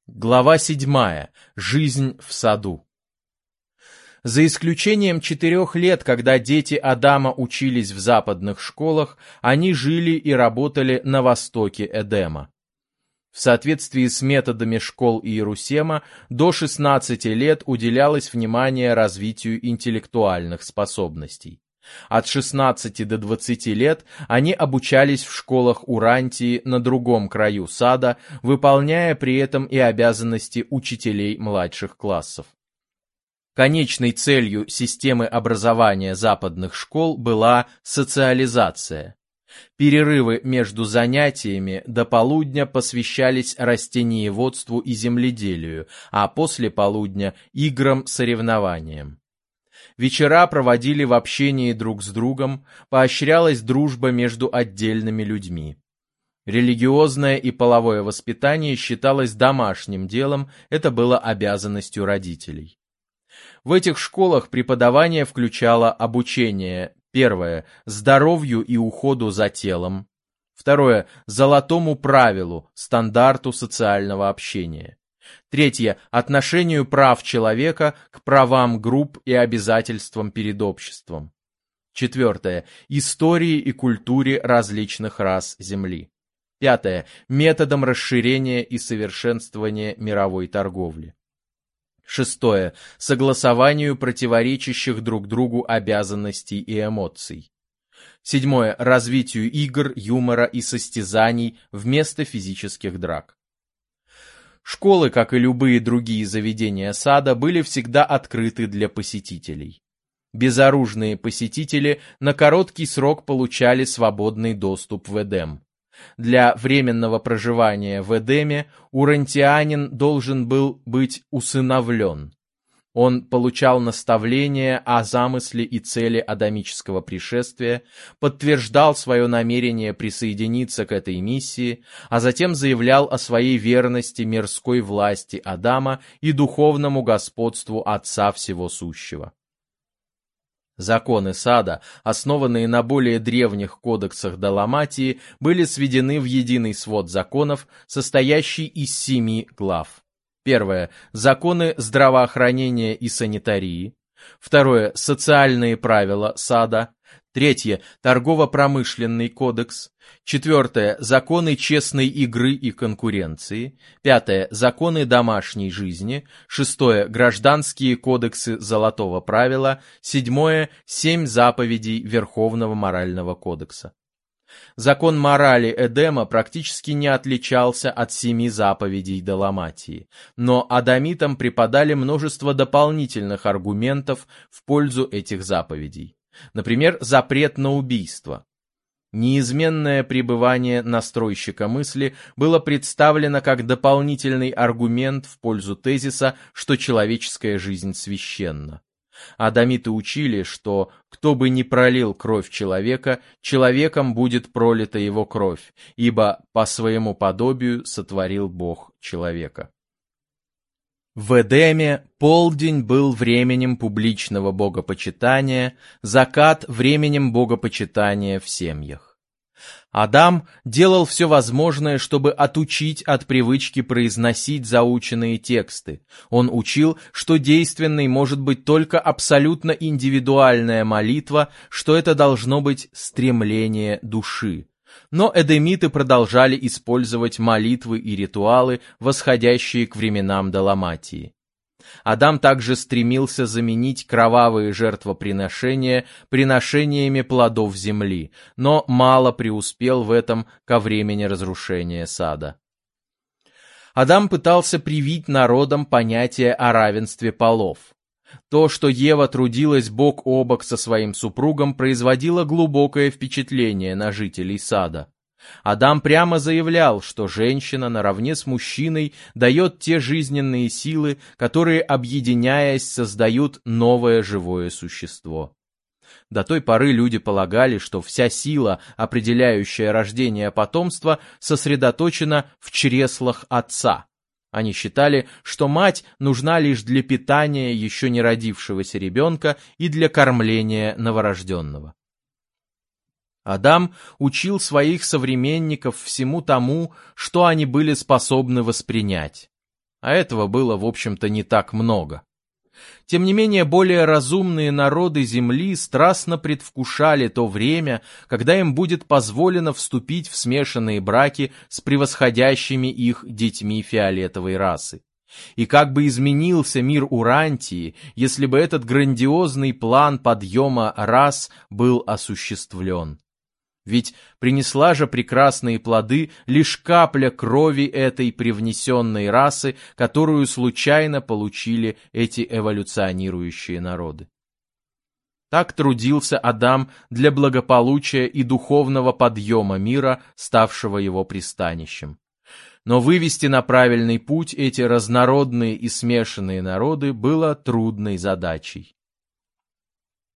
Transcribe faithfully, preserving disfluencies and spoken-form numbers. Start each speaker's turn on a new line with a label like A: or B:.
A: Глава седьмая. Жизнь в саду. За исключением четырех лет, когда дети Адама учились в западных школах, они жили и работали на востоке Эдема. В соответствии с методами школ Иерусема, до шестнадцати лет уделялось внимание развитию интеллектуальных способностей. От шестнадцати до двадцати лет они обучались в школах Урантии на другом краю сада, выполняя при этом и обязанности учителей младших классов. Конечной целью системы образования западных школ была социализация. Перерывы между занятиями до полудня посвящались растениеводству и земледелию, а после полудня – играм-соревнованиям. Вечера проводили в общении друг с другом, поощрялась дружба между отдельными людьми. Религиозное и половое воспитание считалось домашним делом, это было обязанностью родителей. В этих школах преподавание включало обучение: первое – здоровью и уходу за телом, второе – золотому правилу, стандарту социального общения. Третье – отношению прав человека к правам групп и обязательствам перед обществом. Четвертое – истории и культуре различных рас Земли. Пятое – методом расширения и совершенствования мировой торговли. Шестое – согласованию противоречащих друг другу обязанностей и эмоций. Седьмое – развитию игр, юмора и состязаний вместо физических драк. Школы, как и любые другие заведения сада, были всегда открыты для посетителей. Безоружные посетители на короткий срок получали свободный доступ в Эдем. Для временного проживания в Эдеме урантианин должен был быть усыновлен. Он получал наставления о замысле и цели адамического пришествия, подтверждал свое намерение присоединиться к этой миссии, а затем заявлял о своей верности мирской власти Адама и духовному господству Отца Всего Сущего. Законы сада, основанные на более древних кодексах Даламатии, были сведены в единый свод законов, состоящий из семи глав. Первое – законы здравоохранения и санитарии. Второе – социальные правила сада. Третье – торгово-промышленный кодекс. Четвертое – законы честной игры и конкуренции. Пятое – законы домашней жизни. Шестое – гражданские кодексы золотого правила. Седьмое – семь заповедей Верховного морального кодекса. Закон морали Эдема практически не отличался от семи заповедей Даламатии, но адамитам преподали множество дополнительных аргументов в пользу этих заповедей. Например, запрет на убийство. Неизменное пребывание настройщика мысли было представлено как дополнительный аргумент в пользу тезиса, что человеческая жизнь священна. Адамиты учили, что кто бы ни пролил кровь человека, человеком будет пролита его кровь, ибо по своему подобию сотворил Бог человека. В Эдеме полдень был временем публичного богопочитания, закат — временем богопочитания в семьях. Адам делал все возможное, чтобы отучить от привычки произносить заученные тексты. Он учил, что действенной может быть только абсолютно индивидуальная молитва, что это должно быть стремление души. Но эдемиты продолжали использовать молитвы и ритуалы, восходящие к временам Даламатии. Адам также стремился заменить кровавые жертвоприношения приношениями плодов земли, но мало преуспел в этом ко времени разрушения сада. Адам пытался привить народам понятие о равенстве полов. То, что Ева трудилась бок о бок со своим супругом, производило глубокое впечатление на жителей сада. Адам прямо заявлял, что женщина наравне с мужчиной дает те жизненные силы, которые, объединяясь, создают новое живое существо. До той поры люди полагали, что вся сила, определяющая рождение потомства, сосредоточена в чреслах отца. Они считали, что мать нужна лишь для питания еще не родившегося ребенка и для кормления новорожденного. Адам учил своих современников всему тому, что они были способны воспринять. а этого было, в общем-то, не так много. Тем не менее, более разумные народы Земли страстно предвкушали то время, когда им будет позволено вступить в смешанные браки с превосходящими их детьми фиолетовой расы. И как бы изменился мир Урантии, если бы этот грандиозный план подъема рас был осуществлен. Ведь принесла же прекрасные плоды лишь капля крови этой привнесенной расы, которую случайно получили эти эволюционирующие народы. Так трудился Адам для благополучия и духовного подъема мира, ставшего его пристанищем. Но вывести на правильный путь эти разнородные и смешанные народы было трудной задачей.